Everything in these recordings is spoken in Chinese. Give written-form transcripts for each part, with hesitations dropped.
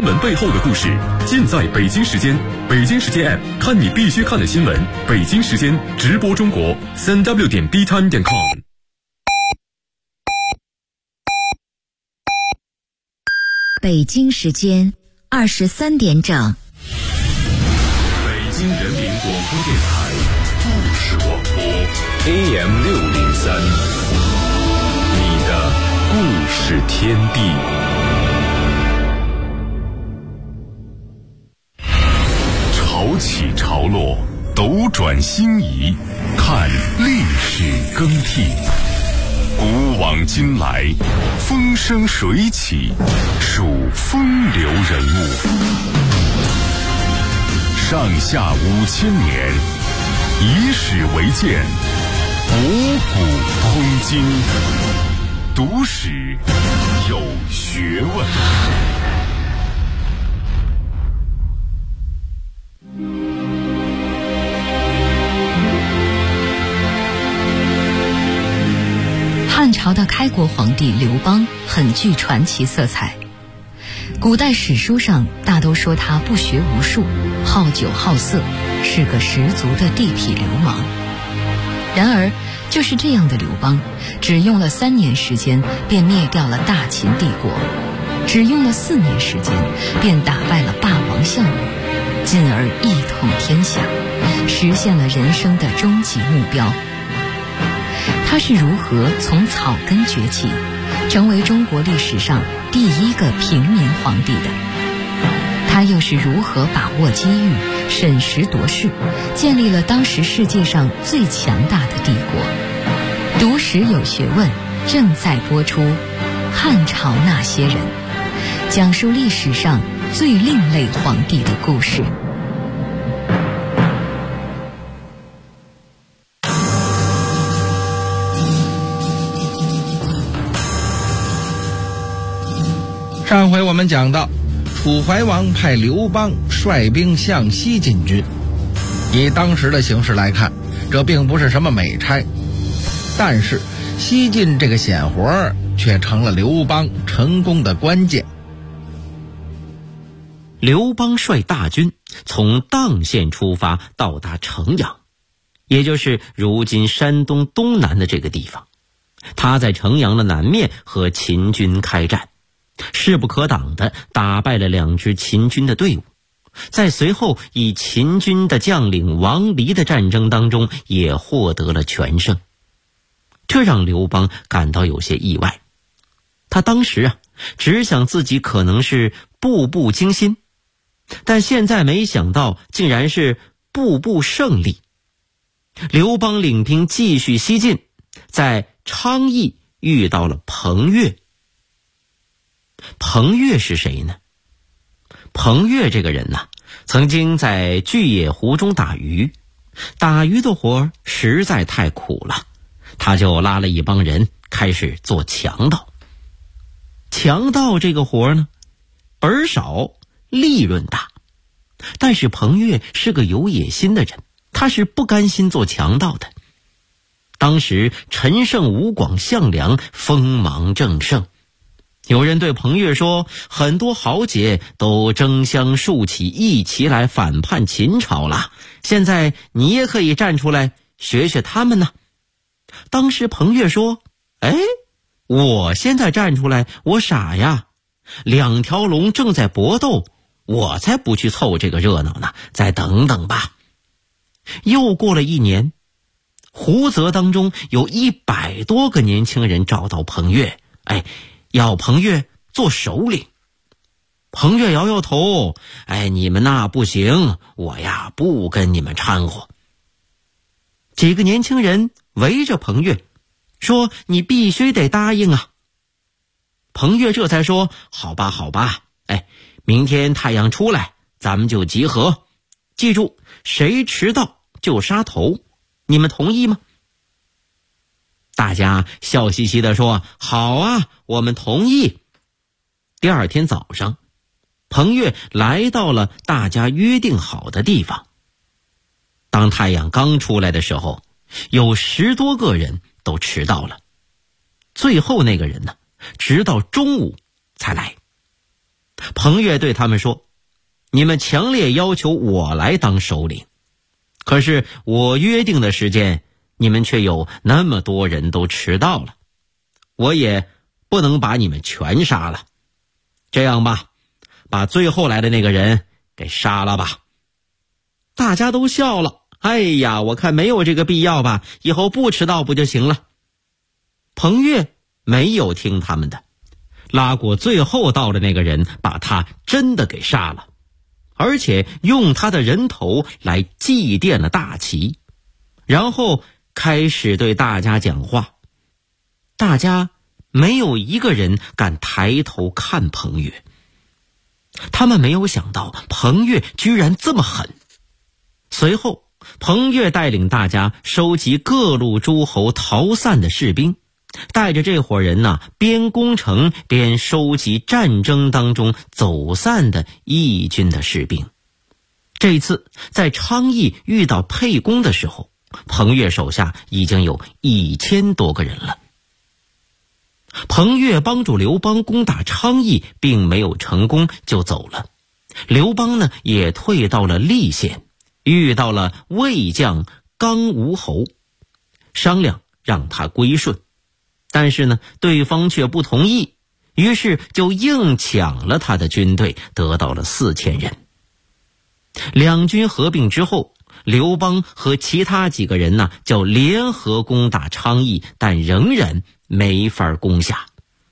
闻背后的故事，尽在北京时间。北京时间 App 看你必须看的新闻。北京时间直播中国3w.btime.com。 北京时间23点整。 北京人民广播电台故事广播 AM603，你的故事天地。潮起潮落，斗转星移，看历史更替。古往今来，风生水起，数风流人物。上下5000年，以史为鉴，博古通今，读史有学问。 汉朝的开国皇帝刘邦很具传奇色彩，古代史书上大都说他不学无术，好酒好色，是个十足的地痞流氓。然而就是这样的刘邦，只用了3年时间便灭掉了大秦帝国，只用了4年时间便打败了霸王项羽，进而一统天下，实现了人生的终极目标。他是如何从草根崛起，成为中国历史上第一个平民皇帝的？他又是如何把握机遇，审时度势，建立了当时世界上最强大的帝国？读史有学问，正在播出《汉朝那些人》，讲述历史上最另类皇帝的故事。 上回我们讲到，楚怀王派刘邦率兵向西进军。以当时的形势来看，这并不是什么美差，但是西进这个险活却成了刘邦成功的关键。 刘邦率大军从砀县出发，到达城阳，也就是如今山东东南的这个地方。他在城阳的南面和秦军开战，势不可挡地打败了2支秦军的队伍，在随后以秦军的将领王离的战争当中也获得了全胜。这让刘邦感到有些意外，他当时只想自己可能是步步惊心，但现在没想到竟然是步步胜利。刘邦领兵继续西进，在昌邑遇到了彭越。彭越是谁呢？彭越这个人曾经在巨野湖中打鱼，打鱼的活实在太苦了，他就拉了一帮人开始做强盗。强盗这个活呢，本少，利润大，但是彭越是个有野心的人，他是不甘心做强盗的。当时陈胜、吴广、项梁锋芒正盛，有人对彭越说，很多豪杰都争相竖起一旗来反叛秦朝了，现在你也可以站出来学学他们呢。当时彭越说，我现在站出来，我傻呀，2条龙正在搏斗，我才不去凑这个热闹呢，再等等吧。又过了1年，胡泽当中有100多个年轻人找到彭越，要彭越做首领。彭越摇摇头，你们不行，我不跟你们掺和。几个年轻人围着彭越说，你必须得答应啊。彭越这才说，好吧，明天太阳出来，咱们就集合，记住，谁迟到就杀头，你们同意吗？大家笑嘻嘻地说，好啊，我们同意。第2天早上，彭越来到了大家约定好的地方。当太阳刚出来的时候，有10多个人都迟到了，最后那个人直到中午才来。 彭越对他们说，你们强烈要求我来当首领，可是我约定的时间，你们却有那么多人都迟到了，我也不能把你们全杀了。这样吧，把最后来的那个人给杀了吧。大家都笑了，哎呀，我看没有这个必要吧，以后不迟到不就行了。彭越没有听他们的，拉过最后到的那个人，把他真的给杀了，而且用他的人头来祭奠了大旗，然后开始对大家讲话。大家没有一个人敢抬头看彭越，他们没有想到彭越居然这么狠。随后，彭越带领大家收集各路诸侯逃散的士兵，带着这伙人边攻城边收集战争当中走散的义军的士兵。这次在昌邑遇到沛公的时候，彭越手下已经有1000多个人了。彭越帮助刘邦攻打昌邑，并没有成功就走了。刘邦呢，也退到了溧县，遇到了魏将刚吴侯，商量让他归顺，但是呢，对方却不同意，于是就硬抢了他的军队，得到了4000人。两军合并之后，刘邦和其他几个人就联合攻打昌邑，但仍然没法攻下。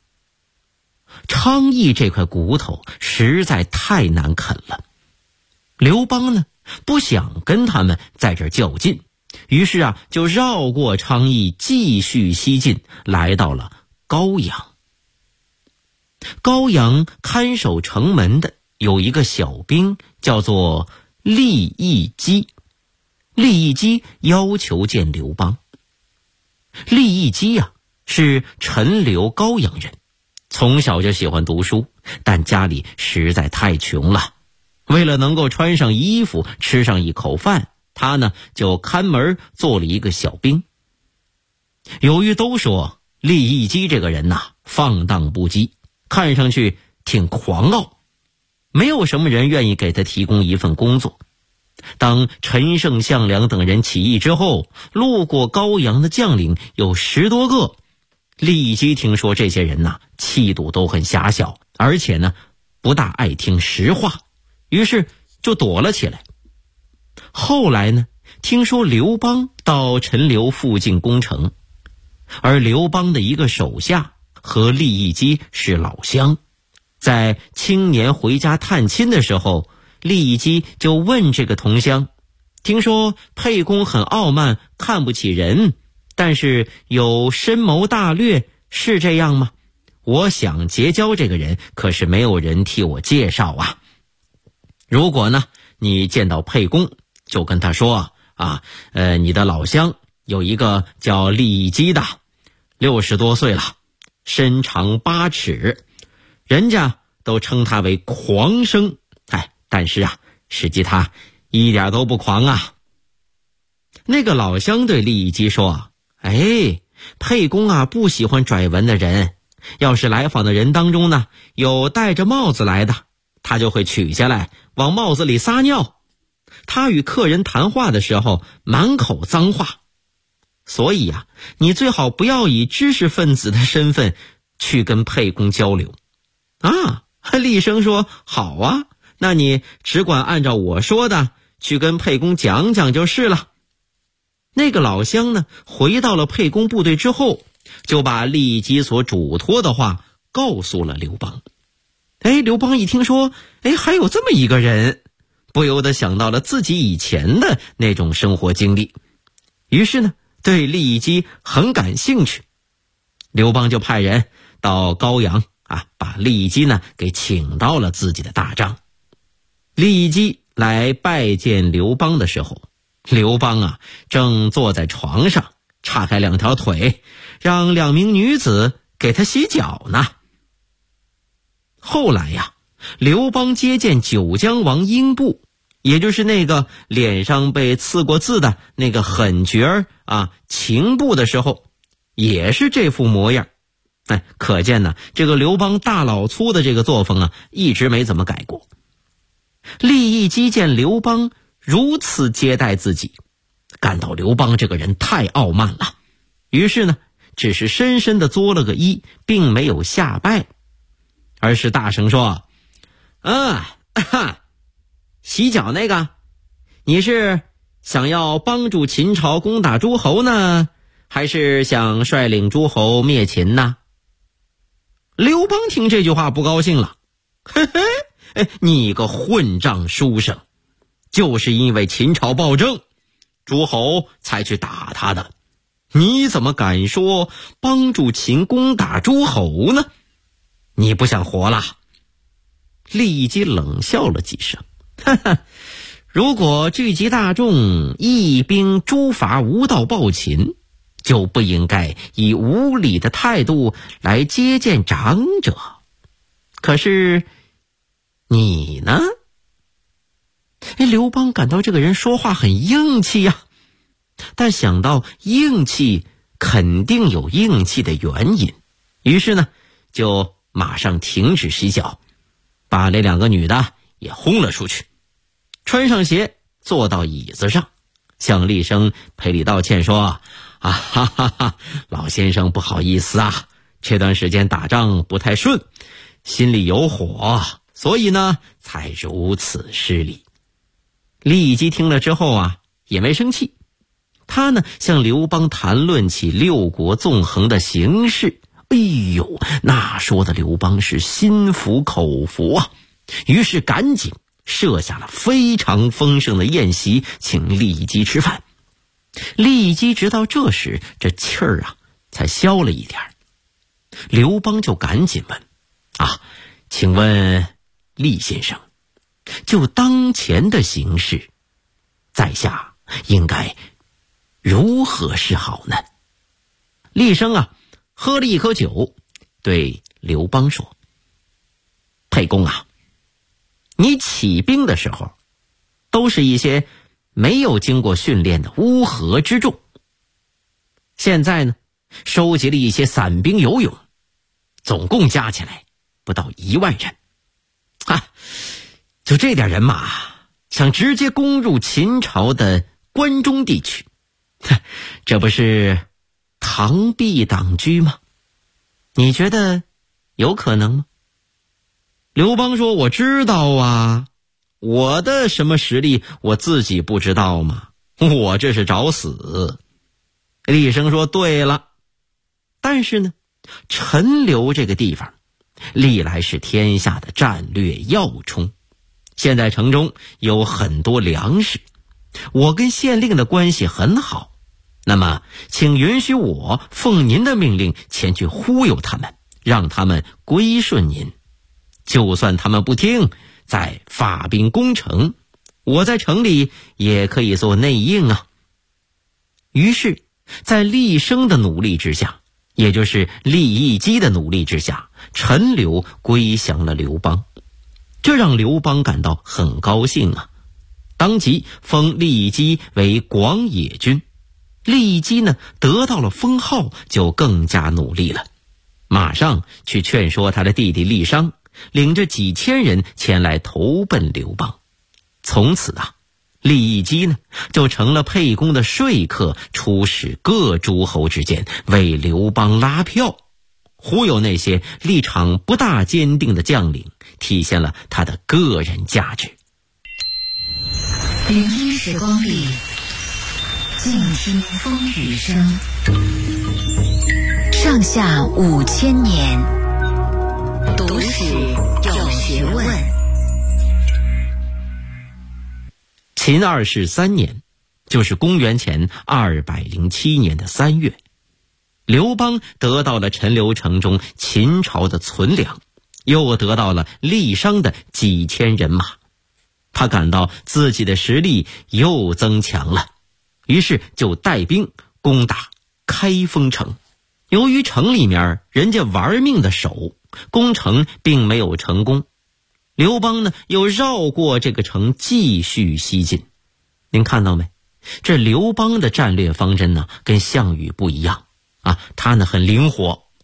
昌邑这块骨头实在太难啃了，刘邦呢，不想跟他们在这儿较劲，于是就绕过昌邑，继续西进，来到了高阳。高阳看守城门的有一个小兵，叫做利益基。利益基要求见刘邦。利益基是陈留高阳人，从小就喜欢读书，但家里实在太穷了，为了能够穿上衣服，吃上一口饭，他呢就看门做了一个小兵。由于都说利益基这个人放荡不羁，看上去挺狂傲，没有什么人愿意给他提供一份工作。当陈胜、项梁等人起义之后，路过高阳的将领有10多个，利益基听说这些人气度都很狭小，而且呢不大爱听实话，于是就躲了起来。后来呢，听说刘邦到陈留附近攻城，而刘邦的一个手下和利益基是老乡，在青年回家探亲的时候，利益基就问这个同乡，听说沛公很傲慢，看不起人，但是有深谋大略，是这样吗？我想结交这个人，可是没有人替我介绍啊。如果呢，你见到沛公，就跟他说你的老乡有一个叫利益基的，60多岁了，身长8尺，人家都称他为狂生，但是实际他一点都不狂啊。那个老乡对利益基说，沛公不喜欢拽文的人，要是来访的人当中呢，有戴着帽子来的，他就会取下来往帽子里撒尿。他与客人谈话的时候满口脏话，所以你最好不要以知识分子的身份去跟沛公交流。厉声说，好啊，那你只管按照我说的去跟沛公讲讲就是了。那个老乡呢，回到了沛公部队之后，就把利益基所嘱托的话告诉了刘邦。刘邦一听说还有这么一个人，不由得想到了自己以前的那种生活经历，于是呢对利益基很感兴趣。刘邦就派人到高阳把利益基呢给请到了自己的大帐。利益基来拜见刘邦的时候，刘邦正坐在床上，岔开2条腿，让2名女子给他洗脚呢。后来刘邦接见九江王英布，也就是那个脸上被刺过字的那个狠角秦布的时候，也是这副模样。 可见呢，这个刘邦大老粗的这个作风啊，一直没怎么改过。利益基见刘邦如此接待自己，感到刘邦这个人太傲慢了，于是呢，只是深深地作了个揖，并没有下拜，而是大声说：“洗脚那个，你是想要帮助秦朝攻打诸侯呢，还是想率领诸侯灭秦呢？”刘邦听这句话不高兴了，嘿嘿，你个混账书生，就是因为秦朝暴政，诸侯才去打他的，你怎么敢说帮助秦攻打诸侯呢？你不想活了？利益基冷笑了几声，如果聚集大众，义兵诛伐无道暴秦，就不应该以无礼的态度来接见长者。可是你呢？刘邦感到这个人说话很硬气呀，但想到硬气肯定有硬气的原因，于是呢，就马上停止洗脚，把那2个女的也轰了出去，穿上鞋坐到椅子上，向厉声赔礼道歉说：“老先生不好意思啊，这段时间打仗不太顺，心里有火，所以呢才如此失礼。”利益基听了之后啊，也没生气，他呢向刘邦谈论起6国纵横的形势，那说的刘邦是心服口服啊，于是赶紧设下了非常丰盛的宴席，请利益基吃饭。利益基直到这时这气儿啊才消了一点，刘邦就赶紧问：“请问厉先生，就当前的形势，在下应该如何是好呢？”厉声喝了一口酒，对刘邦说：“沛公啊，你起兵的时候都是一些没有经过训练的乌合之众，现在呢收集了一些散兵游勇，总共加起来不到1万人就这点人马，想直接攻入秦朝的关中地区，这不是螳臂挡车吗？你觉得有可能吗？”刘邦说：“我知道啊，我的什么实力我自己不知道吗？我这是找死。”厉声说：“对了，但是呢，陈留这个地方历来是天下的战略要冲，现在城中有很多粮食，我跟县令的关系很好，那么请允许我奉您的命令前去忽悠他们，让他们归顺您。就算他们不听，再发兵攻城，我在城里也可以做内应啊。”于是在厉声的努力之下，也就是利益基的努力之下，陈留归降了刘邦，这让刘邦感到很高兴啊，当即封利益基为广野君。利益基呢得到了封号，就更加努力了，马上去劝说他的弟弟厉商，领着几千人前来投奔刘邦。从此利益基呢就成了沛公的说客，出使各诸侯之间，为刘邦拉票，忽悠那些立场不大坚定的将领，体现了他的个人价值。 聆听时光里，静听风雨声。上下5000年，读史有学问。 秦2世3年，就是公元前207年的3月，刘邦得到了陈留城中秦朝的存粮，又得到了厉商的几千人马，他感到自己的实力又增强了，于是就带兵攻打开封城。由于城里面人家玩命的守，攻城并没有成功，刘邦呢又绕过这个城继续西进。您看到没？这刘邦的战略方针呢跟项羽不一样他呢很灵活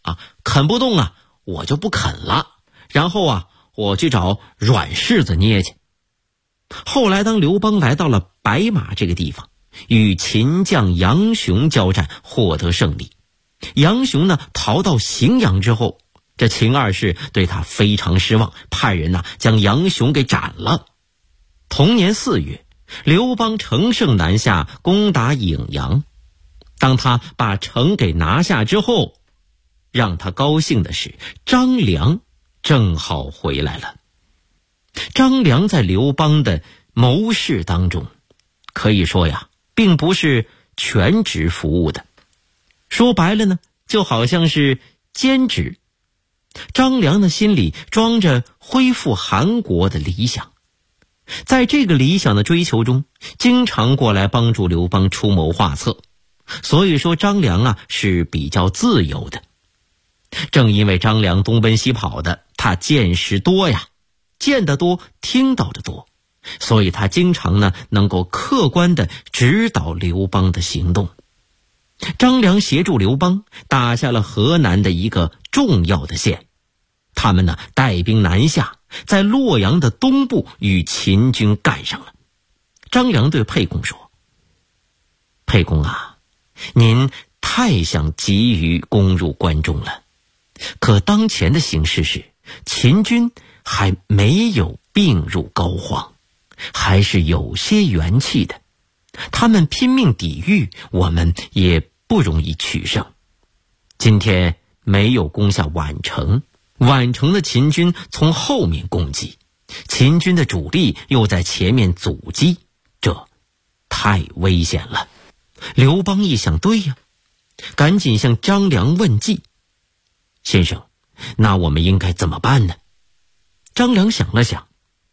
啃不动啊，我就不啃了，然后啊，我去找软柿子捏去。后来当刘邦来到了白马这个地方，与秦将杨雄交战，获得胜利。杨雄呢逃到荥阳之后，这秦二世对他非常失望，派人将杨雄给斩了。同年4月，刘邦乘胜南下，攻打颍阳。当他把城给拿下之后，让他高兴的是，张良正好回来了。张良在刘邦的谋士当中，可以说呀，并不是全职服务的，说白了呢，就好像是兼职。张良的心里装着恢复韩国的理想，在这个理想的追求中，经常过来帮助刘邦出谋划策。所以说张良是比较自由的。正因为张良东奔西跑的，他见识多呀，见得多，听到的多，所以他经常能够客观地指导刘邦的行动。张良协助刘邦打下了河南的一个重要的县，他们带兵南下，在洛阳的东部与秦军干上了。张良对沛公说：沛公啊，您太想急于攻入关中了，可当前的形势是秦军还没有病入膏肓，还是有些元气的，他们拼命抵御，我们也不容易取胜。今天没有攻下宛城，宛城的秦军从后面攻击，秦军的主力又在前面阻击，这太危险了。刘邦一想，对呀，赶紧向张良问计：先生，那我们应该怎么办呢？张良想了想，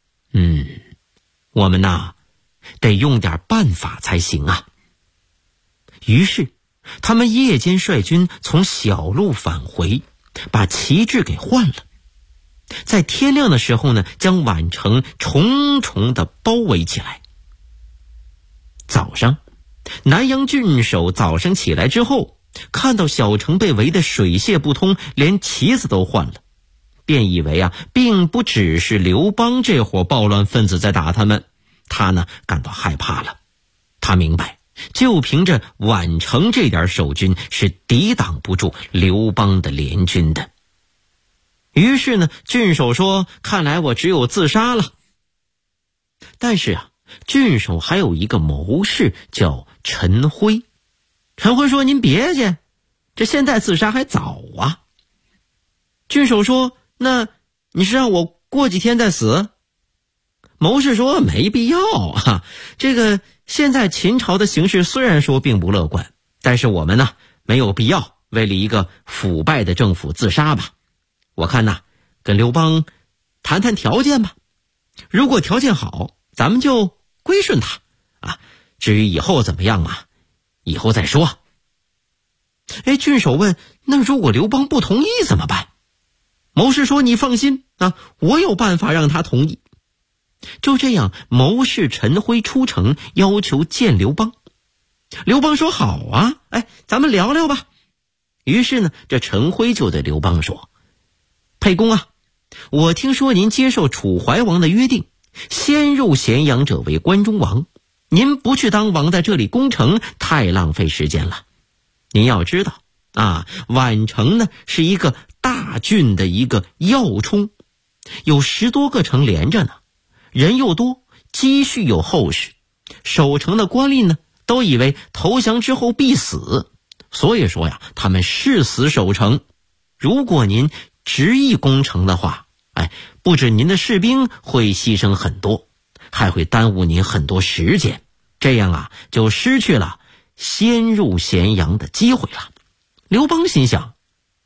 我们得用点办法才行啊。于是他们夜间率军从小路返回，把旗帜给换了。在天亮的时候呢，将宛城重重地包围起来。早上，南阳郡守早上起来之后，看到小城被围得水泄不通，连旗子都换了，便以为并不只是刘邦这伙暴乱分子在打他们，他感到害怕了。他明白，就凭着宛城这点守军是抵挡不住刘邦的联军的。于是郡守说：看来我只有自杀了。但是郡守还有一个谋士叫陈辉。陈辉说：您别介，这现在自杀还早啊。郡守说：那你是让我过几天再死？谋士说：没必要啊，这个现在秦朝的形势虽然说并不乐观，但是我们没有必要为了一个腐败的政府自杀吧。我看跟刘邦谈谈条件吧，如果条件好，咱们就归顺他至于以后怎么样以后再说。郡守问：那如果刘邦不同意怎么办？谋士说：你放心我有办法让他同意。就这样，谋士陈辉出城要求见刘邦。刘邦说：好啊，咱们聊聊吧。于是这陈辉就对刘邦说：沛公我听说您接受楚怀王的约定，先入咸阳者为关中王，您不去当王，在这里攻城，太浪费时间了。您要知道宛城是一个大郡的一个要冲，有10多个城连着呢，人又多，积蓄又厚实，守城的官吏都以为投降之后必死，所以说他们誓死守城。如果您执意攻城的话，不止您的士兵会牺牲很多，还会耽误您很多时间，这样就失去了先入咸阳的机会了。刘邦心想：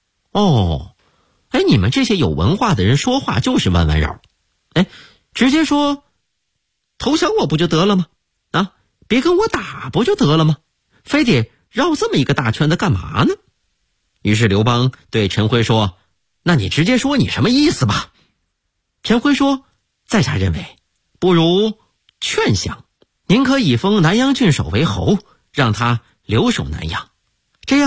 你们这些有文化的人说话就是弯弯绕，直接说投降我不就得了吗？别跟我打不就得了吗？非得绕这么一个大圈子干嘛呢？于是刘邦对陈辉说：那你直接说你什么意思吧。陈辉说：在下认为不如劝降，您可以封南阳郡守为侯，让他留守南阳，这样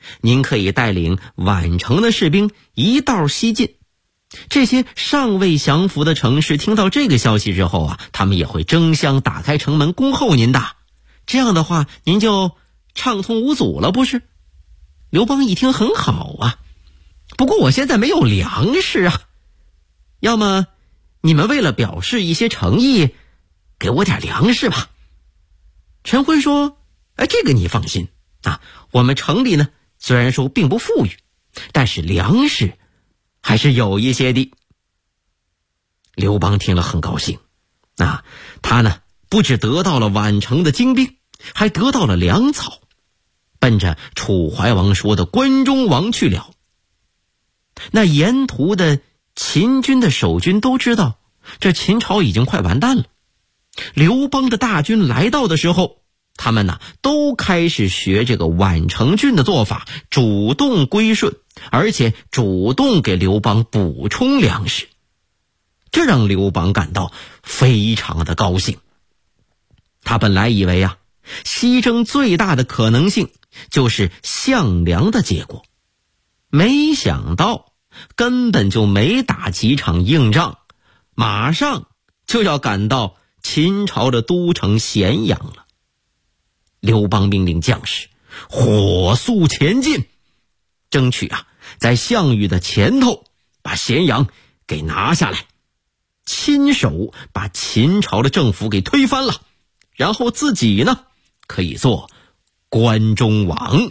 您可以带领宛城的士兵一道西进。这些尚未降服的城市听到这个消息之后啊，他们也会争相打开城门恭候您的。这样的话，您就畅通无阻了，不是？刘邦一听很好啊，不过我现在没有粮食啊，要么你们为了表示一些诚意，给我点粮食吧。陈辉说，这个你放心啊，我们城里呢虽然说并不富裕，但是粮食还是有一些的。刘邦听了很高兴啊，他呢不只得到了宛城的精兵，还得到了粮草，奔着楚怀王说的关中王去了。那沿途的秦军的守军都知道，这秦朝已经快完蛋了。刘邦的大军来到的时候，他们呢都开始学这个宛城郡的做法，主动归顺，而且主动给刘邦补充粮食。这让刘邦感到非常的高兴。他本来以为啊，西征最大的可能性就是项梁的结果，没想到根本就没打几场硬仗，马上就要赶到秦朝的都城咸阳了。刘邦命令将士火速前进，争取啊在项羽的前头把咸阳给拿下来，亲手把秦朝的政府给推翻了，然后自己呢可以做关中王。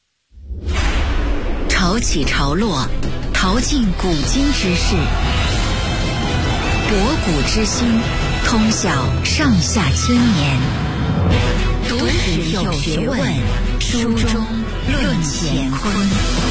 潮起潮落，淘尽古今之事，博古之今，通晓上下千年。读史有学问，书中论乾坤。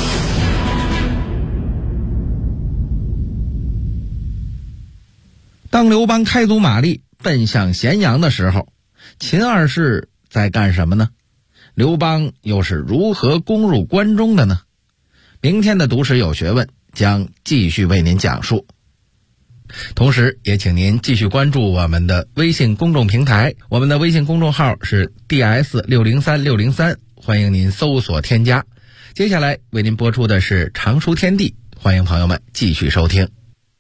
当刘邦开足马力奔向咸阳的时候，秦二世在干什么呢？刘邦又是如何攻入关中的呢？明天的读史有学问将继续为您讲述。同时也请您继续关注我们的微信公众平台，我们的微信公众号是 DS603603， 欢迎您搜索添加。接下来为您播出的是常书天地，欢迎朋友们继续收听。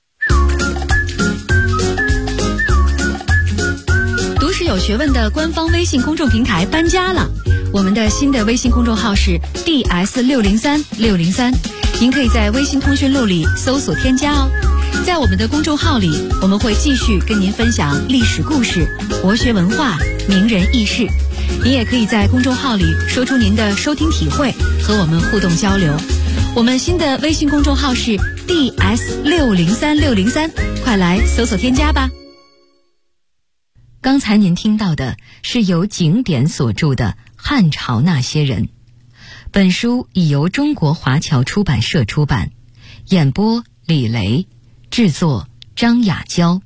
读史有学问的官方微信公众平台搬家了，我们的新的微信公众号是 DS603603， 您可以在微信通讯录里搜索添加哦。在我们的公众号里，我们会继续跟您分享历史故事、国学文化、名人轶事。您也可以在公众号里说出您的收听体会，和我们互动交流。我们新的微信公众号是 DS603603， 快来搜索添加吧。刚才您听到的是由景典所著的《汉朝那些人》，本书已由中国华侨出版社出版，演播李雷，制作张雅娇。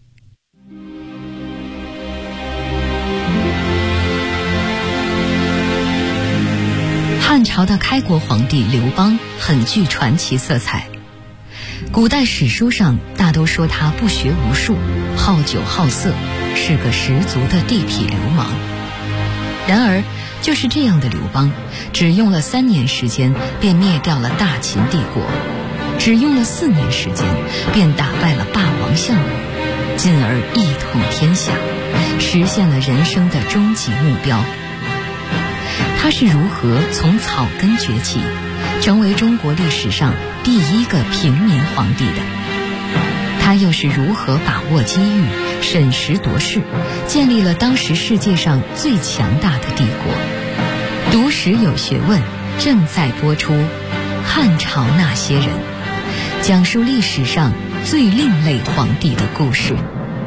汉朝的开国皇帝刘邦很具传奇色彩，古代史书上大都说他不学无术，好酒好色，是个十足的地痞流氓。然而就是这样的刘邦，只用了3年时间便灭掉了大秦帝国，只用了4年时间便打败了霸王项羽，进而一统天下，实现了人生的终极目标。他是如何从草根崛起，成为中国历史上第一个平民皇帝的？他又是如何把握机遇，审时度势，建立了当时世界上最强大的帝国？读史有学问正在播出《汉朝那些人》，讲述历史上最另类皇帝的故事。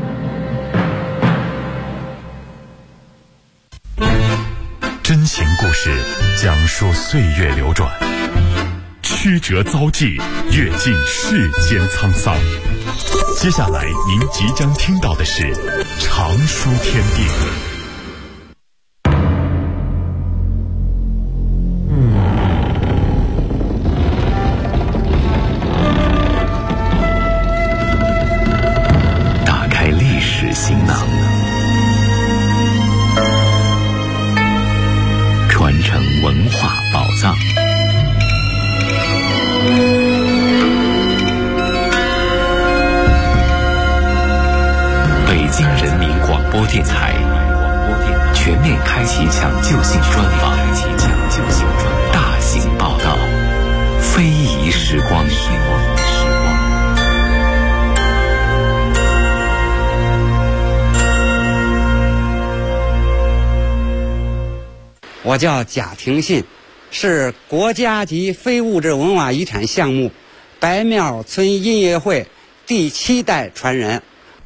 真情故事讲述岁月流转，曲折遭际，阅尽世间沧桑。接下来您即将听到的是常书天地。打开历史行囊，传承文化宝藏， 播电台，全面开启抢救性专访，大型报道，非遗时光。 我叫贾廷信，是国家级非物质文化遗产项目白庙村音乐会第7代传人。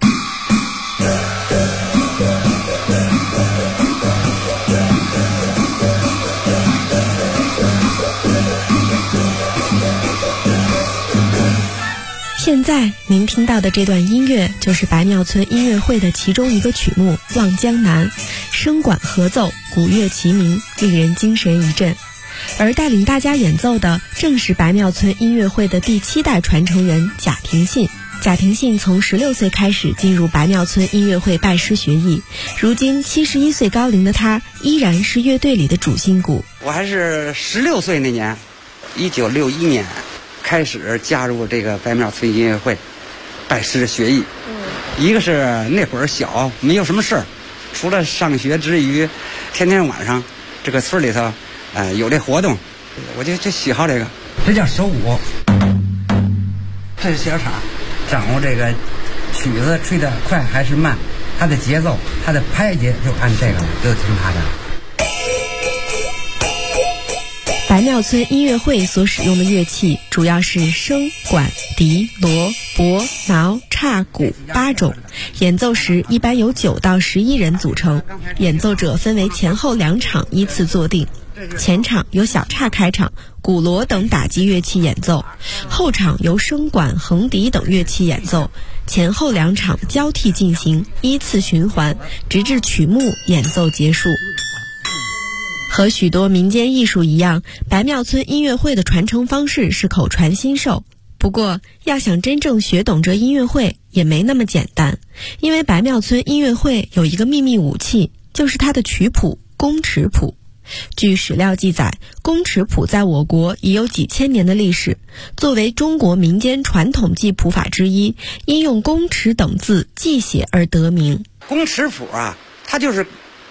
现在您听到的这段音乐就是白庙村音乐会的其中一个曲目《望江南》，声管合奏，鼓乐齐鸣，令人精神一振。而带领大家演奏的正是白庙村音乐会的第7代传承人贾廷信。贾廷信从16岁开始进入白庙村音乐会拜师学艺，如今71岁高龄的他依然是乐队里的主心骨。 我还是16岁那年，1961年开始加入这个白庙村音乐会拜师学艺。一个是那会儿小，没有什么事儿，除了上学之余，天天晚上这个村里头有这活动，我就喜好这个。这叫手鼓，这是小叉，掌握这个曲子吹得快还是慢，它的节奏，它的拍节就按这个了，就听它的。 白庙村音乐会所使用的乐器主要是笙、管、笛、锣、钹、挠、叉、鼓8种，演奏时一般由9到11人组成，演奏者分为前后2场依次坐定。前场由小叉开场，鼓锣等打击乐器演奏，后场由笙管、横笛等乐器演奏，前后2场交替进行，依次循环，直至曲目演奏结束。和许多民间艺术一样，白庙村音乐会的传承方式是口传心授。不过，要想真正学懂这音乐会也没那么简单，因为白庙村音乐会有一个秘密武器，就是它的曲谱宫尺谱。据史料记载，宫尺谱在我国已有几千年的历史，作为中国民间传统记谱法之一，因用宫尺等字记写而得名。 宫尺谱啊，它就是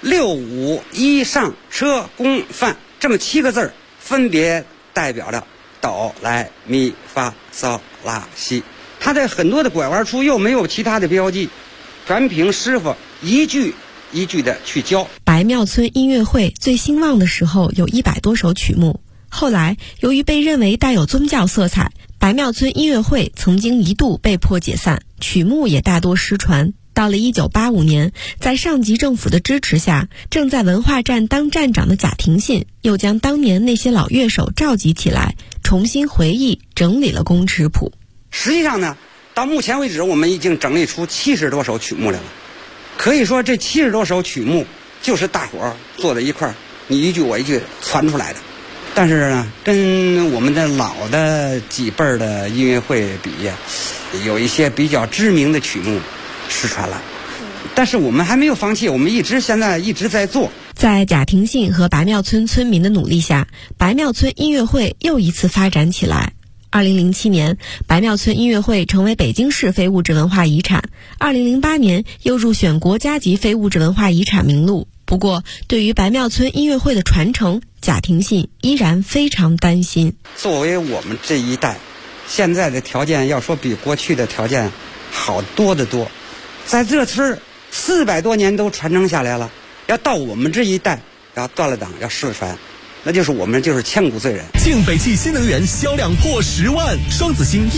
6、5、1上车宫范这么7个字，分别代表着哆来咪发嗦拉西。它在很多的拐弯处又没有其他的标记，全凭师傅一句一句的去教。 白庙村音乐会最兴旺的时候有100多首曲目，后来由于被认为带有宗教色彩，白庙村音乐会曾经一度被迫解散，曲目也大多失传。到了1985年，在上级政府的支持下，正在文化站当站长的贾廷信又将当年那些老乐手召集起来，重新回忆整理了宫尺谱。 实际上呢，到目前为止我们已经整理出70多首曲目来了。可以说这70多首曲目就是大伙儿坐在一块儿，你一句我一句传出来的。但是呢，跟我们的老的几辈儿的音乐会比，有一些比较知名的曲目失传了，但是我们还没有放弃，我们现在一直在做。 在贾廷信和白庙村村民的努力下，白庙村音乐会又一次发展起来。2007年，白庙村音乐会成为北京市非物质文化遗产。2008年又入选国家级非物质文化遗产名录。不过，对于白庙村音乐会的传承，贾廷信依然非常担心。 作为我们这一代，现在的条件要说比过去的条件好多得多。在这村400多年都传承下来了，要到我们这一代要断了档，要失传，那就是我们就是千古罪人。 晋北汽新能源销量破10万，双子星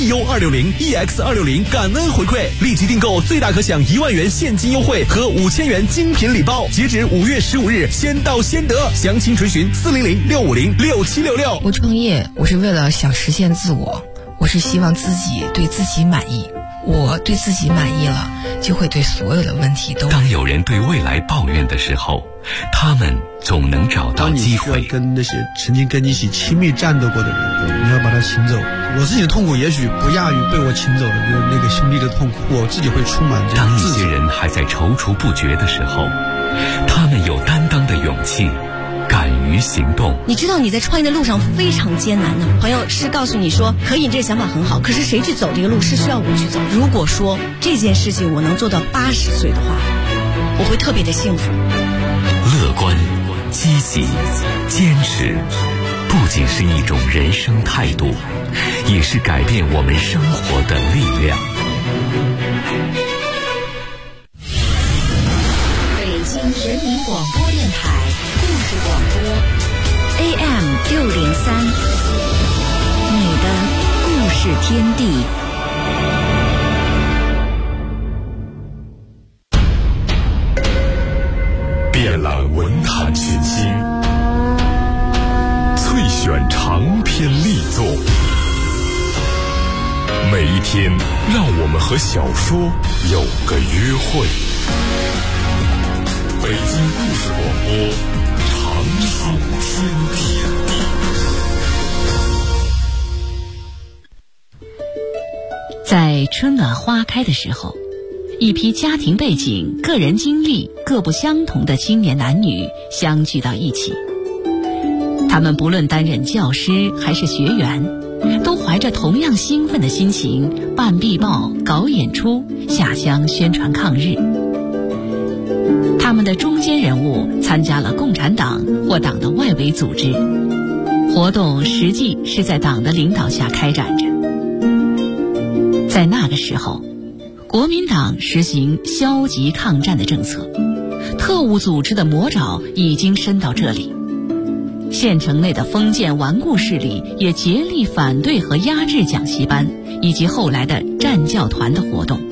EU260、EX260 感恩回馈，立即订购最大可享1万元现金优惠和5000元精品礼包，截止5月15日，先到先得。详情垂询400-650-6766。 我创业，我是为了想实现自我，我是希望自己对自己满意。我对自己满意了，就会对所有的问题都。 当有人对未来抱怨的时候，他们总能找到机会。 跟那些曾经跟你一起亲密战斗过的人，你要把他请走。我自己的痛苦也许不亚于被我请走的那个兄弟的痛苦，我自己会充满这样。 当一些人还在踌躇不决的时候，他们有担当的勇气，敢于行动。 你知道你在创业的路上非常艰难的，朋友是告诉你说可以，你这个想法很好，可是谁去走这个路是需要我去走。如果说这件事情我能做到80岁的话， 我会特别的幸福。 乐观、积极、坚持，不仅是一种人生态度，也是改变我们生活的力量。 北京人民广播电台故事广播 AM603，你的故事天地。 遍览文坛群星，萃选长篇力作，每一天让我们和小说有个约会。北京故事广播，长寿天地。 在春暖花开的时候，一批家庭背景、个人经历各不相同的青年男女相聚到一起。他们不论担任教师还是学员，都怀着同样兴奋的心情办壁报、搞演出、下乡宣传抗日。他们的中坚人物参加了共产党或党的外围组织，活动实际是在党的领导下开展着。在那个时候，国民党实行消极抗战的政策，特务组织的魔爪已经伸到这里。县城内的封建顽固势力也竭力反对和压制讲习班以及后来的战教团的活动。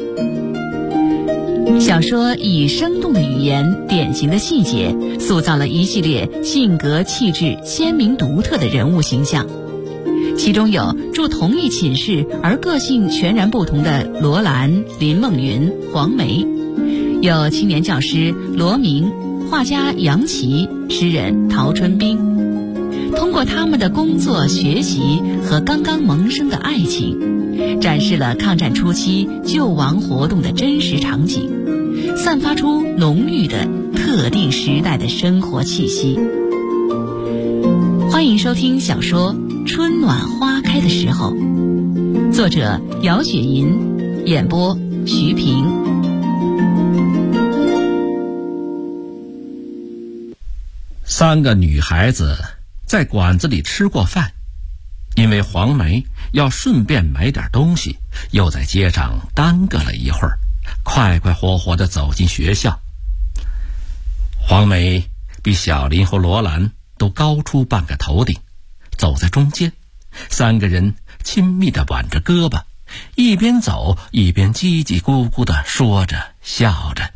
小说以生动的语言、典型的细节，塑造了一系列性格气质鲜明独特的人物形象。其中有住同一寝室而个性全然不同的罗兰、林梦云、黄梅，有青年教师罗明、画家杨琦、诗人陶春冰。通过他们的工作、学习和刚刚萌生的爱情，展示了抗战初期救亡活动的真实场景，散发出浓郁的特定时代的生活气息。欢迎收听小说《春暖花开的时候》，作者姚雪银，演播徐平。 三个女孩子在馆子里吃过饭，因为黄梅要顺便买点东西，又在街上耽搁了一会儿，快快活活地走进学校。黄梅比小林和罗兰都高出半个头顶，走在中间，三个人亲密地挽着胳膊，一边走一边叽叽咕咕地说着笑着。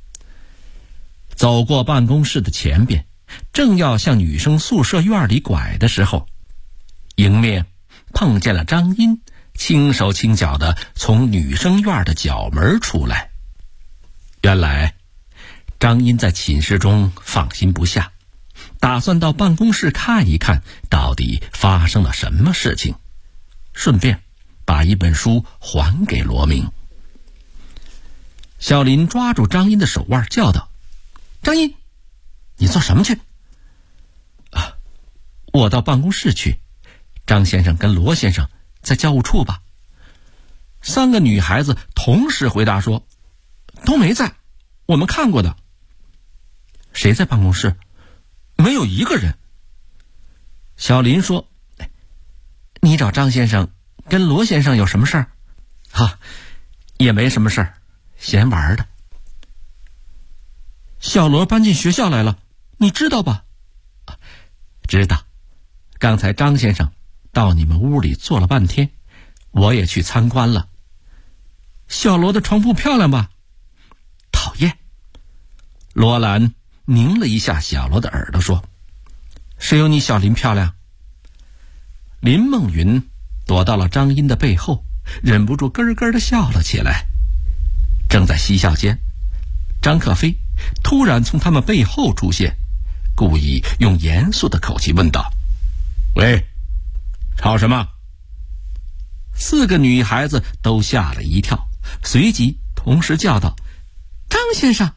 走过办公室的前边，正要向女生宿舍院里拐的时候，迎面碰见了张茵轻手轻脚地从女生院的角门出来。原来张茵在寝室中放心不下，打算到办公室看一看到底发生了什么事情，顺便把一本书还给罗明。小林抓住张茵的手腕叫道：“张茵，你做什么去？”“我到办公室去，张先生跟罗先生在教务处吧。”三个女孩子同时回答说：“都没在，我们看过的。”“谁在办公室？”“没有一个人。”小林说：“你找张先生跟罗先生有什么事儿？”“也没什么事儿，闲玩的。”“小罗搬进学校来了，你知道吧？”“知道，刚才张先生到你们屋里坐了半天，我也去参观了。”“小罗的床铺漂亮吧？”“讨厌。”罗兰拧了一下小罗的耳朵说：“谁有你小林漂亮？”林梦云躲到了张茵的背后，忍不住咯咯地笑了起来。正在嬉笑间，张克飞突然从他们背后出现，故意用严肃的口气问道：“喂，吵什么？”四个女孩子都吓了一跳，随即同时叫道：“张先生！”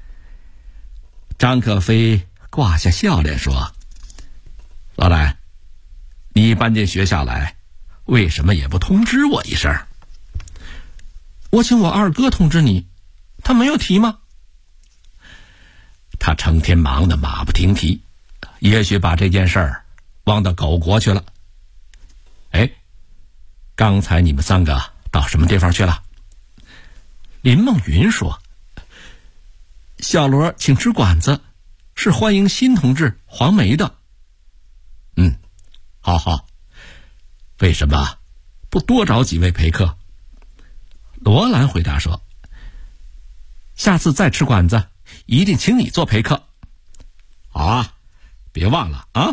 张可飞挂下笑脸说：“老兰，你搬进学校来，为什么也不通知我一声？”“我请我二哥通知你，他没有提吗？” 他成天忙得马不停蹄，也许把这件事儿忘到狗国去了。哎，刚才你们3个到什么地方去了？ 林梦云说：小罗请吃馆子，是欢迎新同志黄梅的。 好好，为什么不多找几位陪客？ 罗兰回答说：下次再吃馆子，一定请你做陪客。 好啊，别忘了啊！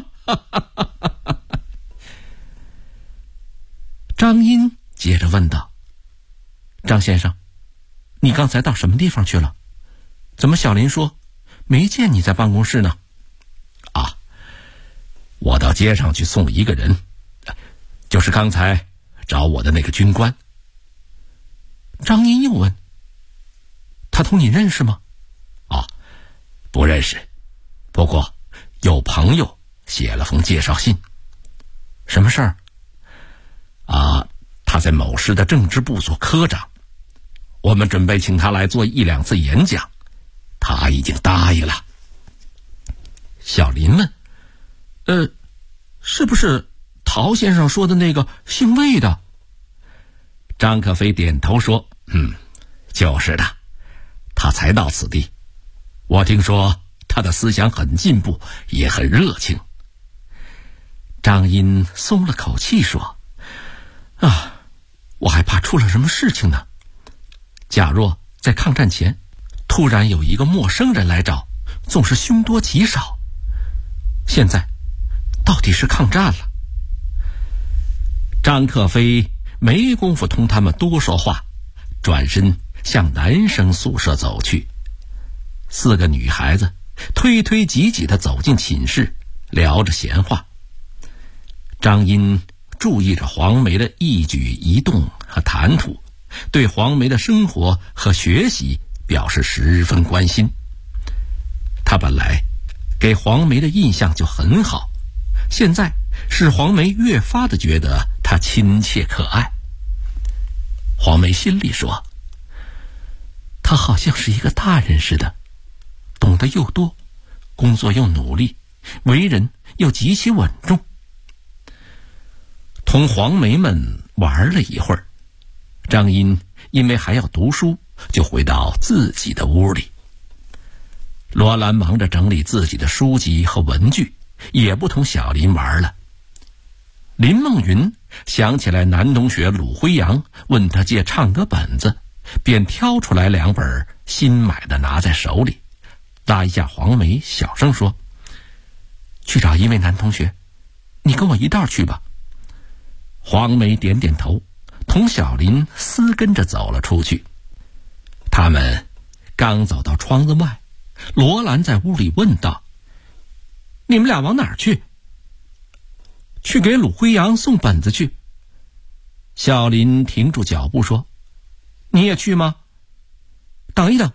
张茵接着问道：张先生，你刚才到什么地方去了？怎么小林说没见你在办公室呢？ 我到街上去送一个人，就是刚才找我的那个军官。 张茵又问：他同你认识吗？ 不认识，不过有朋友写了封介绍信。 什么事儿？ 他在某市的政治部做科长，我们准备请他来做1-2次演讲，他已经答应了。 小林问：是不是陶先生说的那个姓魏的？ 张可飞点头说：就是的，他才到此地。我听说他的思想很进步，也很热情。 张茵松了口气说：我还怕出了什么事情呢。假若在抗战前突然有一个陌生人来找，总是凶多吉少。现在到底是抗战了。 张克飞没工夫同他们多说话，转身向男生宿舍走去。4个女孩子推推挤挤地走进寝室，聊着闲话。张茵注意着黄梅的一举一动和谈吐，对黄梅的生活和学习表示十分关心。他本来给黄梅的印象就很好，现在使黄梅越发的觉得她亲切可爱。 黄梅心里说：他好像是一个大人似的，懂得又多，工作又努力，为人又极其稳重。同黄梅们玩了一会儿，张茵因为还要读书，就回到自己的屋里。罗兰忙着整理自己的书籍和文具，也不同小林玩了。林梦云想起来男同学鲁辉阳问他借唱歌本子，便挑出来2本新买的拿在手里，拉一下黄梅，小声说：去找一位男同学，你跟我一道去吧。黄梅点点头，同小林私跟着走了出去。他们刚走到窗子外，罗兰在屋里问道：你们俩往哪儿去？去给鲁辉阳送本子去。小林停住脚步说：你也去吗？等一等。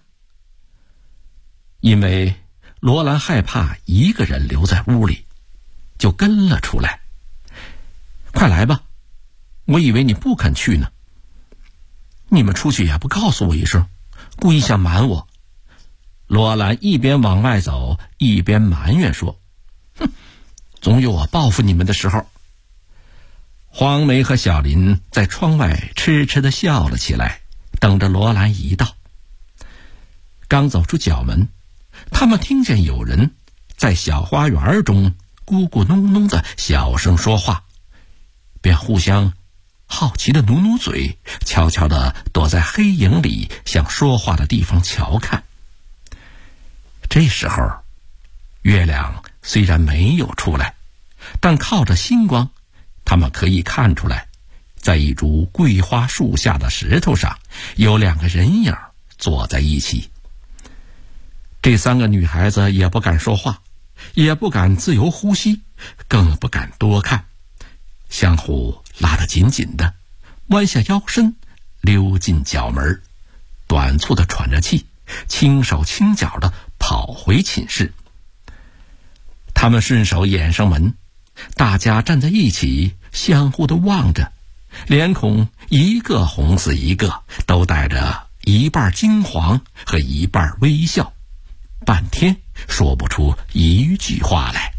因为罗兰害怕一个人留在屋里，就跟了出来。快来吧，我以为你不肯去呢。你们出去也不告诉我一声，故意想瞒我。罗兰一边往外走，一边埋怨说：总有我报复你们的时候。黄梅和小林在窗外痴痴地笑了起来，等着罗兰一到。刚走出角门，他们听见有人在小花园中咕咕哝哝地小声说话，便互相好奇地努努嘴，悄悄地躲在黑影里向说话的地方瞧看。这时候月亮虽然没有出来，但靠着星光，他们可以看出来，在一株桂花树下的石头上有2个人影坐在一起。这3个女孩子也不敢说话，也不敢自由呼吸，更不敢多看，相互拉得紧紧的，弯下腰身溜进角门，短促地喘着气，轻手轻脚地跑回寝室。他们顺手掩上门，大家站在一起，相互地望着，脸孔一个红似一个，都带着一半惊惶和一半微笑，半天说不出一句话来。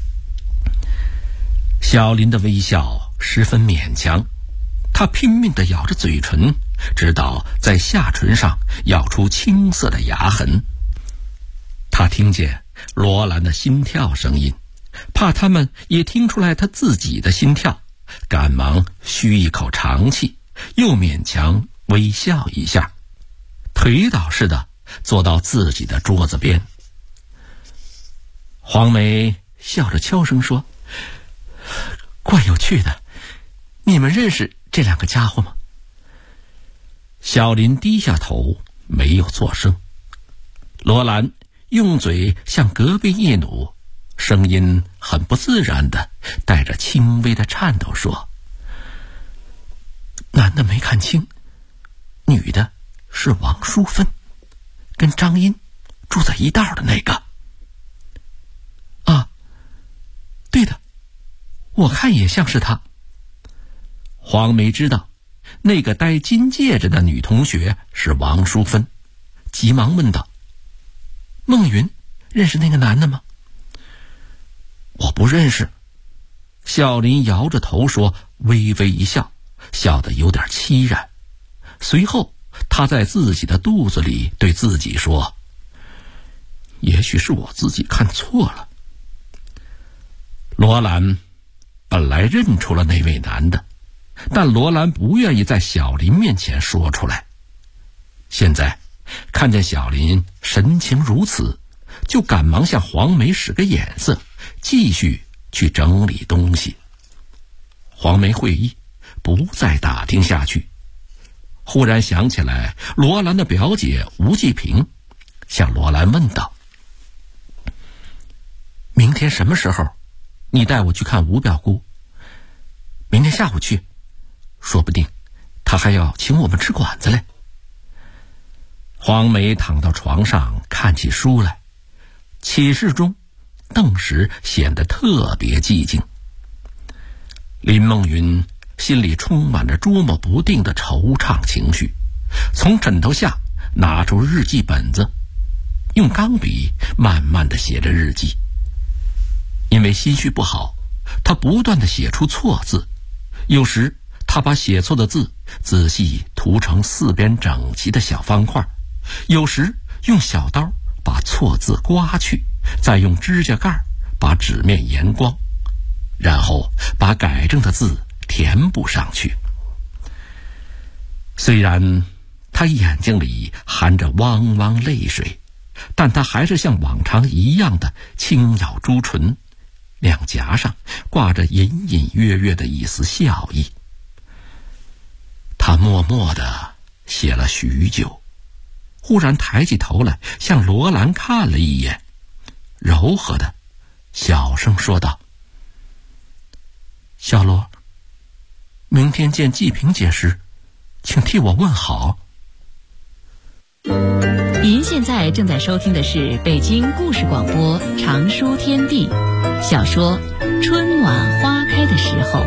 小林的微笑十分勉强，他拼命地咬着嘴唇，直到在下唇上咬出青色的牙痕。他听见罗兰的心跳声音，怕他们也听出来他自己的心跳，赶忙吁一口长气，又勉强微笑一下，推倒似的坐到自己的桌子边。黄梅笑着悄声说：“怪有趣的，你们认识这两个家伙吗？”小林低下头，没有作声。罗兰用嘴向隔壁一努，声音很不自然的带着轻微的颤抖说：“男的没看清，女的是王淑芬，跟张英住在一道的那个。”“啊，对的，我看也像是她。”黄梅知道那个戴金戒指的女同学是王淑芬，急忙问道：“孟云认识那个男的吗？”“我不认识。”小林摇着头说，微微一笑，笑得有点凄然。随后他在自己的肚子里对自己说：“也许是我自己看错了。”罗兰本来认出了那位男的，但罗兰不愿意在小林面前说出来。现在看见小林神情如此，就赶忙向黄梅使个眼色，继续去整理东西。黄梅会意，不再打听下去。忽然想起来罗兰的表姐吴继平，向罗兰问道：“明天什么时候你带我去看吴表姑？”“明天下午去，说不定他还要请我们吃馆子嘞。”黄梅躺到床上看起书来，寝室中顿时显得特别寂静。林梦云心里充满着捉摸不定的惆怅情绪，从枕头下拿出日记本子，用钢笔慢慢地写着日记。因为心绪不好，他不断地写出错字，有时他把写错的字仔细涂成4边整齐的小方块，有时用小刀把错字刮去，再用指甲盖把纸面研光，然后把改正的字填补上去。虽然他眼睛里含着汪汪泪水，但他还是像往常一样的轻咬朱唇，两颊上挂着隐隐约约的一丝笑意。他默默地写了许久，忽然抬起头来向罗兰看了一眼，柔和的小声说道：“小罗，明天见季平姐时，请替我问好。” 您现在正在收听的是北京故事广播长书天地小说《春晚花开的时候》。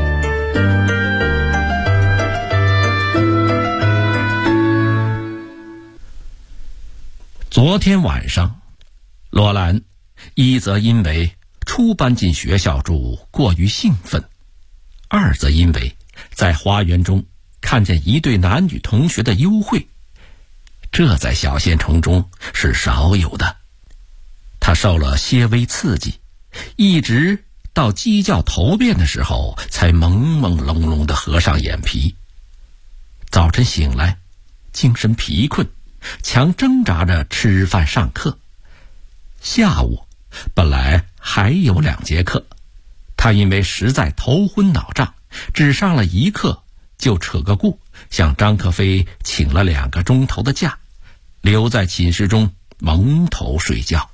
昨天晚上，罗兰一则因为初搬进学校住过于兴奋，二则因为在花园中看见一对男女同学的幽会，这在小县城中是少有的。他受了些微刺激，一直到鸡叫头遍的时候才朦朦胧胧地合上眼皮。早晨醒来，精神疲困，强挣扎着吃饭上课。下午本来还有2节课，他因为实在头昏脑胀，只上了1课，就扯个故向张克飞请了2个钟头的假，留在寝室中蒙头睡觉。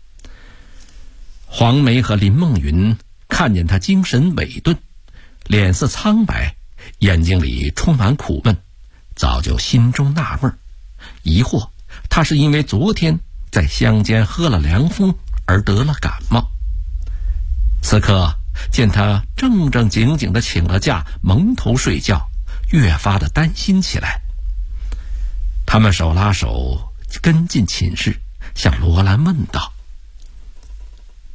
黄梅和林梦云看见他精神萎顿，脸色苍白，眼睛里充满苦闷，早就心中纳闷，疑惑他是因为昨天在乡间喝了凉风而得了感冒。此刻见他正正经经地请了假，蒙头睡觉，越发的担心起来。他们手拉手跟进寝室，向罗兰问道：“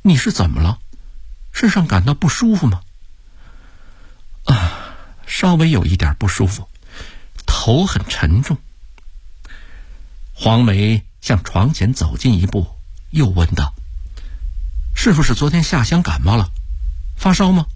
你是怎么了？身上感到不舒服吗？稍微有一点不舒服，头很沉重。黄梅向床前走近一步，又问道：是不是昨天下乡感冒了？发烧吗？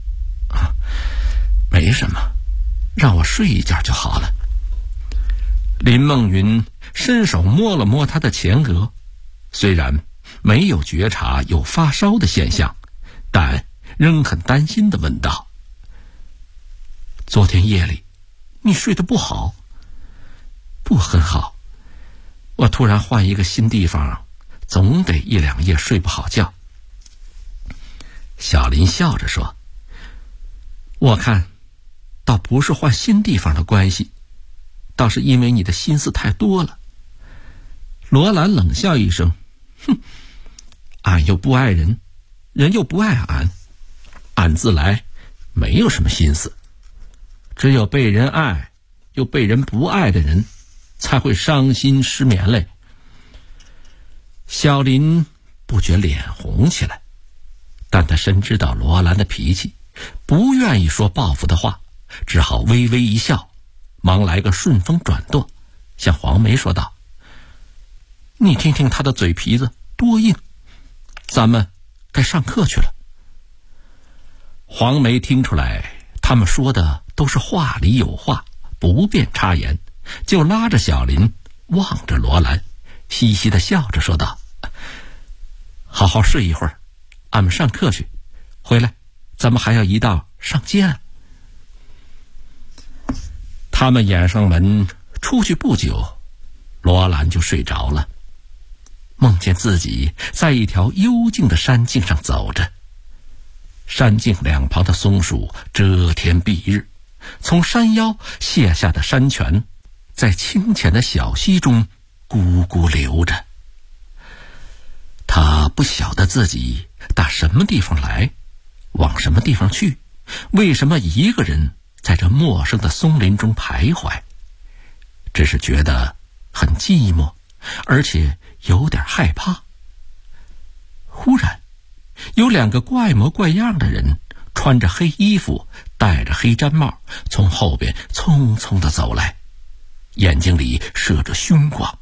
没什么，让我睡一觉就好了。林梦云伸手摸了摸他的前额，虽然没有觉察有发烧的现象，但仍很担心地问道：昨天夜里你睡得不好？不很好，我突然换一个新地方，总得1-2夜睡不好觉。小林笑着说：我看倒不是换新地方的关系，倒是因为你的心思太多了。罗兰冷笑一声：哼，俺又不爱人，人又不爱俺，俺自来没有什么心思。只有被人爱又被人不爱的人才会伤心失眠嘞。小林不觉脸红起来，但他深知道罗兰的脾气，不愿意说报复的话，只好微微一笑，忙来个顺风转舵，向黄梅说道：你听听他的嘴皮子多硬，咱们该上课去了。黄梅听出来他们说的都是话里有话，不便插言，就拉着小林望着罗兰，嘻嘻地笑着说道：好好睡一会儿，俺们上课去，回来咱们还要一道上街。他们掩上门出去不久，罗兰就睡着了，梦见自己在一条幽静的山径上走着，山径两旁的松树遮天蔽日，从山腰泻下的山泉在清浅的小溪中咕咕流着。他不晓得自己打什么地方来，往什么地方去，为什么一个人在这陌生的松林中徘徊，只是觉得很寂寞，而且有点害怕。忽然有2个怪模怪样的人，穿着黑衣服，戴着黑毡帽，从后边匆匆地走来，眼睛里射着凶光。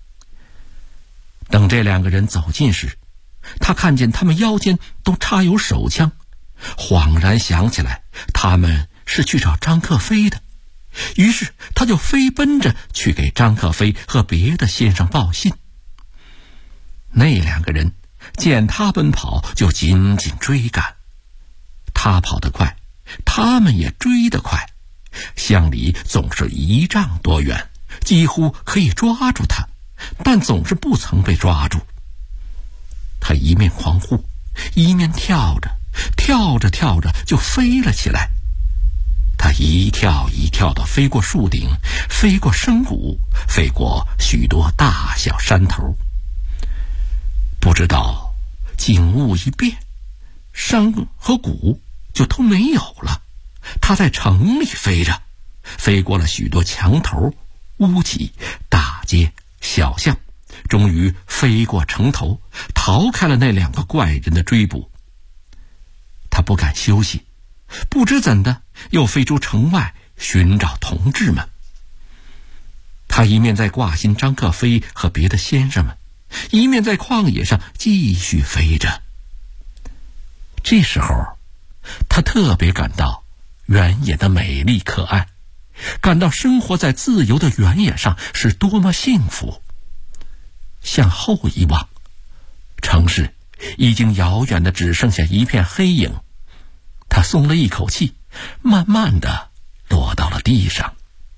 等这2个人走近时，他看见他们腰间都插有手枪，恍然想起来他们是去找张克飞的，于是他就飞奔着去给张克飞和别的先生报信。那2个人见他奔跑，就紧紧追赶，他跑得快，他们也追得快，相离总是1丈多远，几乎可以抓住他，但总是不曾被抓住。他一面狂呼，一面跳着就飞了起来。他一跳一跳地飞过树顶，飞过深谷，飞过许多大小山头。不知道景物一变，山和谷就都没有了。他在城里飞着，飞过了许多墙头、屋脊、大街、小巷，终于飞过城头，逃开了那2个怪人的追捕。他不敢休息，不知怎的又飞出城外寻找同志们。他一面在挂心张克飞和别的先生们，一面在旷野上继续飞着。这时候他特别感到原野的美丽可爱，感到生活在自由的原野上是多么幸福。向后一望，城市已经遥远的只剩下一片黑影。他松了一口气，慢慢地落到了地上。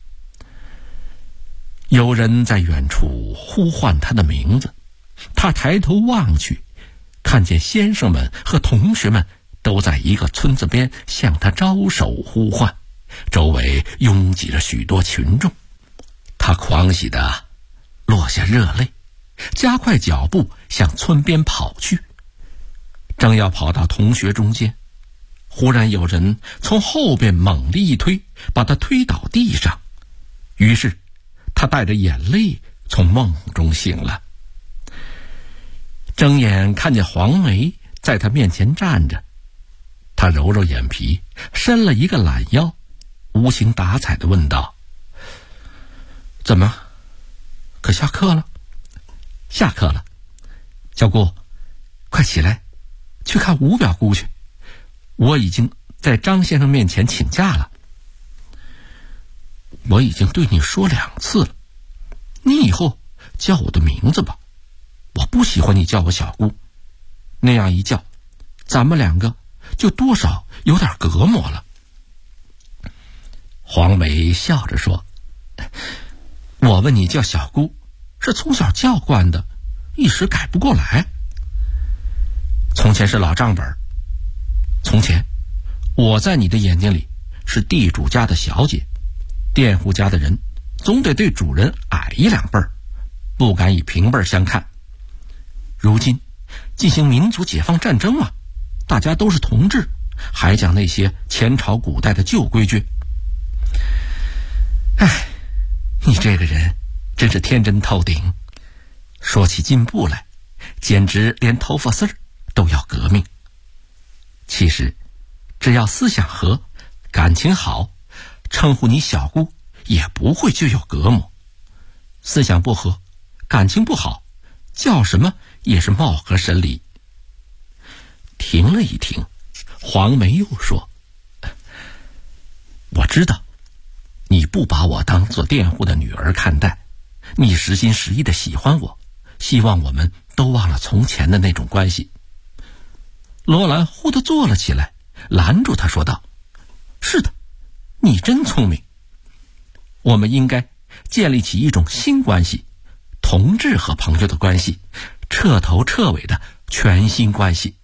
有人在远处呼唤他的名字，他抬头望去，看见先生们和同学们都在一个村子边向他招手呼唤，周围拥挤着许多群众。他狂喜地落下热泪，加快脚步向村边跑去。正要跑到同学中间，忽然有人从后边猛力一推，把他推倒地上。于是他带着眼泪从梦中醒了。睁眼看见黄梅在他面前站着，他揉揉眼皮，伸了一个懒腰，无精打采地问道：怎么，可下课了？下课了。小姑，快起来，去看吴表姑去。我已经在张先生面前请假了。我已经对你说2次了，你以后叫我的名字吧，我不喜欢你叫我小姑，那样一叫，咱们2个就多少有点隔膜了。黄梅笑着说：我问你叫小姑，是从小叫惯的，一时改不过来。从前是老账本，从前我在你的眼睛里是地主家的小姐，佃户家的人总得对主人矮1-2辈，不敢以平辈相看。如今进行民族解放战争嘛，大家都是同志，还讲那些前朝古代的旧规矩。哎，你这个人真是天真透顶，说起进步来，简直连头发丝儿都要革命。其实只要思想和，感情好，称呼你小姑也不会就有隔膜。思想不合，感情不好，叫什么也是貌合神离。停了一停，黄梅又说：我知道你不把我当做佃户的女儿看待，你实心实意的喜欢我，希望我们都忘了从前的那种关系。罗兰忽地坐了起来，拦住他说道：是的，你真聪明，我们应该建立起一种新关系，同志和朋友的关系，彻头彻尾的全新关系。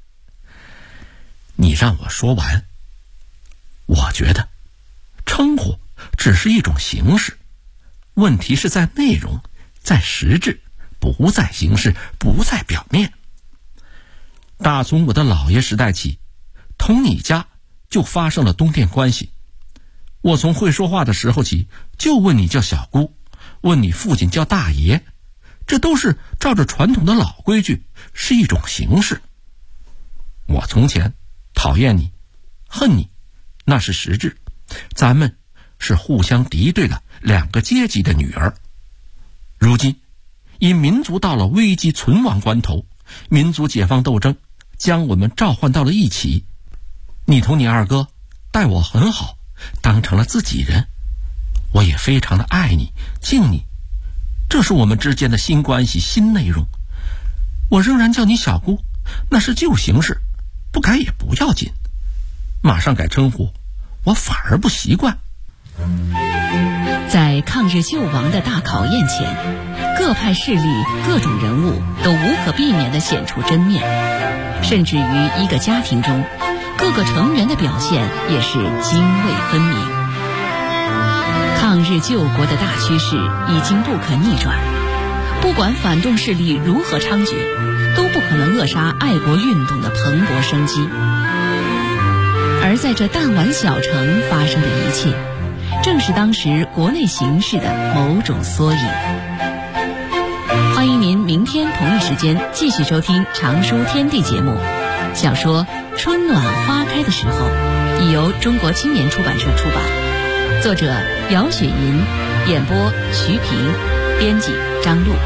你让我说完。我觉得称呼只是一种形式，问题是在内容，在实质，不在形式，不在表面。打从我的姥爷时代起，同你家就发生了东店关系。我从会说话的时候起，就问你叫小姑，问你父亲叫大爷，这都是照着传统的老规矩，是一种形式。我从前讨厌你，恨你，那是实质，咱们是互相敌对的2个阶级的女儿。如今因民族到了危机存亡关头，民族解放斗争将我们召唤到了一起，你同你2哥待我很好，当成了自己人，我也非常的爱你敬你，这是我们之间的新关系新内容。我仍然叫你小姑，那是旧形式，不改也不要紧，马上改称呼我反而不习惯。 在抗日救亡的大考验前，各派势力各种人物都无可避免地显出真面，甚至于一个家庭中各个成员的表现也是泾渭分明。抗日救国的大趋势已经不可逆转，不管反动势力如何猖獗，都不可能扼杀爱国运动的蓬勃生机。而在这弹丸小城发生的一切，正是当时国内形势的某种缩影。欢迎您明天同一时间继续收听《常书天地》节目。小说《春暖花开的时候》已由中国青年出版社出版，作者姚雪银，演播徐平，编辑张璐。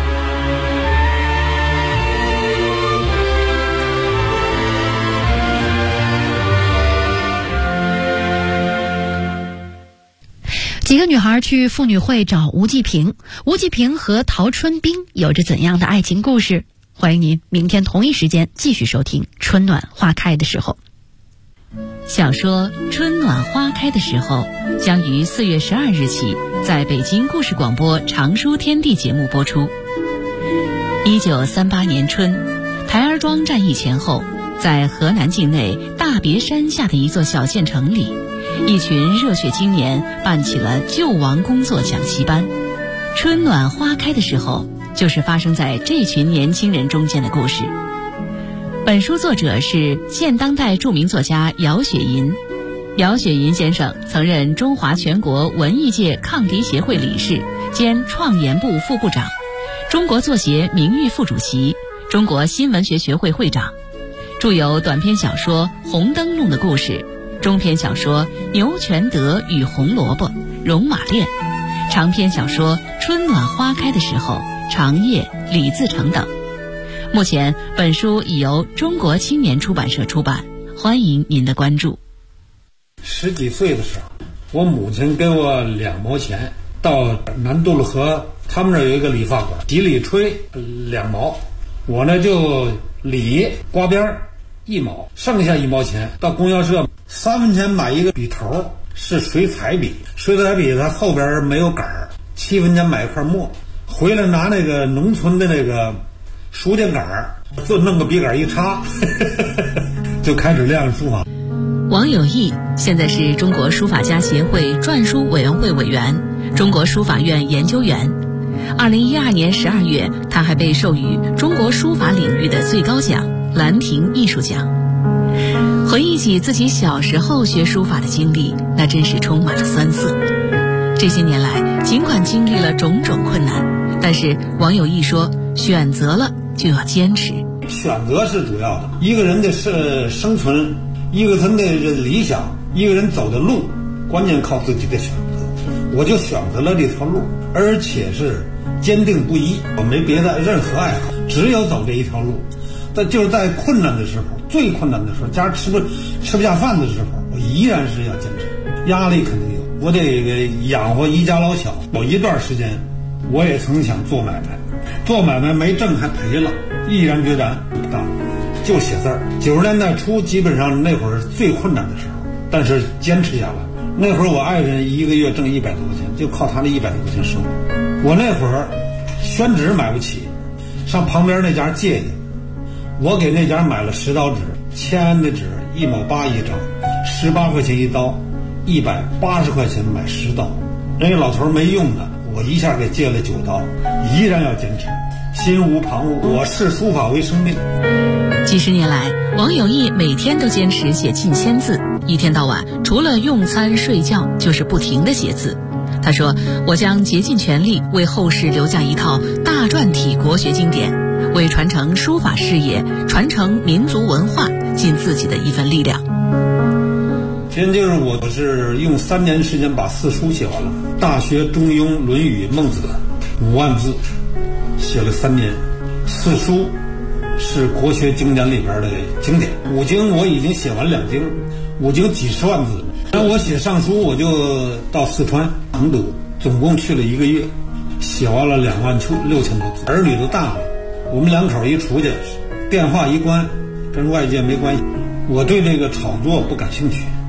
几个女孩去妇女会找吴季平，吴季平和陶春冰有着怎样的爱情故事？欢迎您明天同一时间继续收听《春暖花开的时候》。 小说《春暖花开的时候》将于4月12日起在北京故事广播《常书天地》节目播出。1938年春，台儿庄战役前后，在河南境内大别山下的一座小县城里，一群热血青年办起了救亡工作讲习班。春暖花开的时候，就是发生在这群年轻人中间的故事。本书作者是现当代著名作家姚雪银。姚雪银先生曾任中华全国文艺界抗敌协会理事兼创研部副部长，中国作协名誉副主席，中国新文学学会会长， 著有短篇小说《红灯笼的故事》，中篇小说《牛全德与红萝卜》《戎马恋》，长篇小说《春暖花开的时候》《长夜》《李自成》等。目前本书已由中国青年出版社出版，欢迎您的关注。 10几岁的时候，我母亲给我2毛钱，到南渡路河他们这儿有一个理发馆，洗理吹2毛，我呢就理刮边1毛，剩下1毛钱到供销社3分钱买一个笔头，是水彩笔，水彩笔它后边没有杆儿，7分钱买一块墨，回来拿那个农村的那个书电杆儿，就弄个笔杆一插就开始练书法。 王有义现在是中国书法家协会篆书委员会委员、中国书法院研究员。2012年12月，他还被授予中国书法领域的最高奖兰亭艺术奖。回忆起自己小时候学书法的经历，那真是充满了酸涩。这些年来，尽管经历了种种困难，但是王有义说，选择了就要坚持。 选择是主要的，一个人的生存，一个人的理想，一个人走的路，关键靠自己的选择。我就选择了这条路，而且是坚定不移，我没别的任何爱好，只有走这一条路。但就是在困难的时候，最困难的时候，家吃不下饭的时候，我依然是要坚持。压力肯定有，我得养活一家老小。有一段时间，我也曾想做买卖，做买卖没挣还赔了，毅然决然不干，就写字儿。90年代初，基本上那会儿最困难的时候，但是坚持下来。那会儿我爱人1个月挣100多块钱，就靠他那100多块钱生活。我那会儿宣纸买不起，上旁边那家借去，我给那家买了10刀纸，签的纸1毛8一张，18块钱一刀，180块钱买10刀。人家老头没用的，我一下给借了9刀，依然要坚持，心无旁骛。我视书法为生命。 几十年来，王有义每天都坚持写近1000字，一天到晚除了用餐睡觉就是不停地写字。他说，我将竭尽全力为后世留下一套大篆体国学经典，为传承书法事业、传承民族文化尽自己的一份力量。 今天就是我是用3年时间把4书写完了，《大学》《中庸》《论语》《孟子》5万字，写了3年。4书是国学经典里边的经典，5经我已经写完2经，5经几十万字。然后我写上书，我就到四川成都，总共去了1个月，写完了26000多字。儿女都大了，我们2口一出去，电话一关，跟外界没关系。我对这个炒作不感兴趣。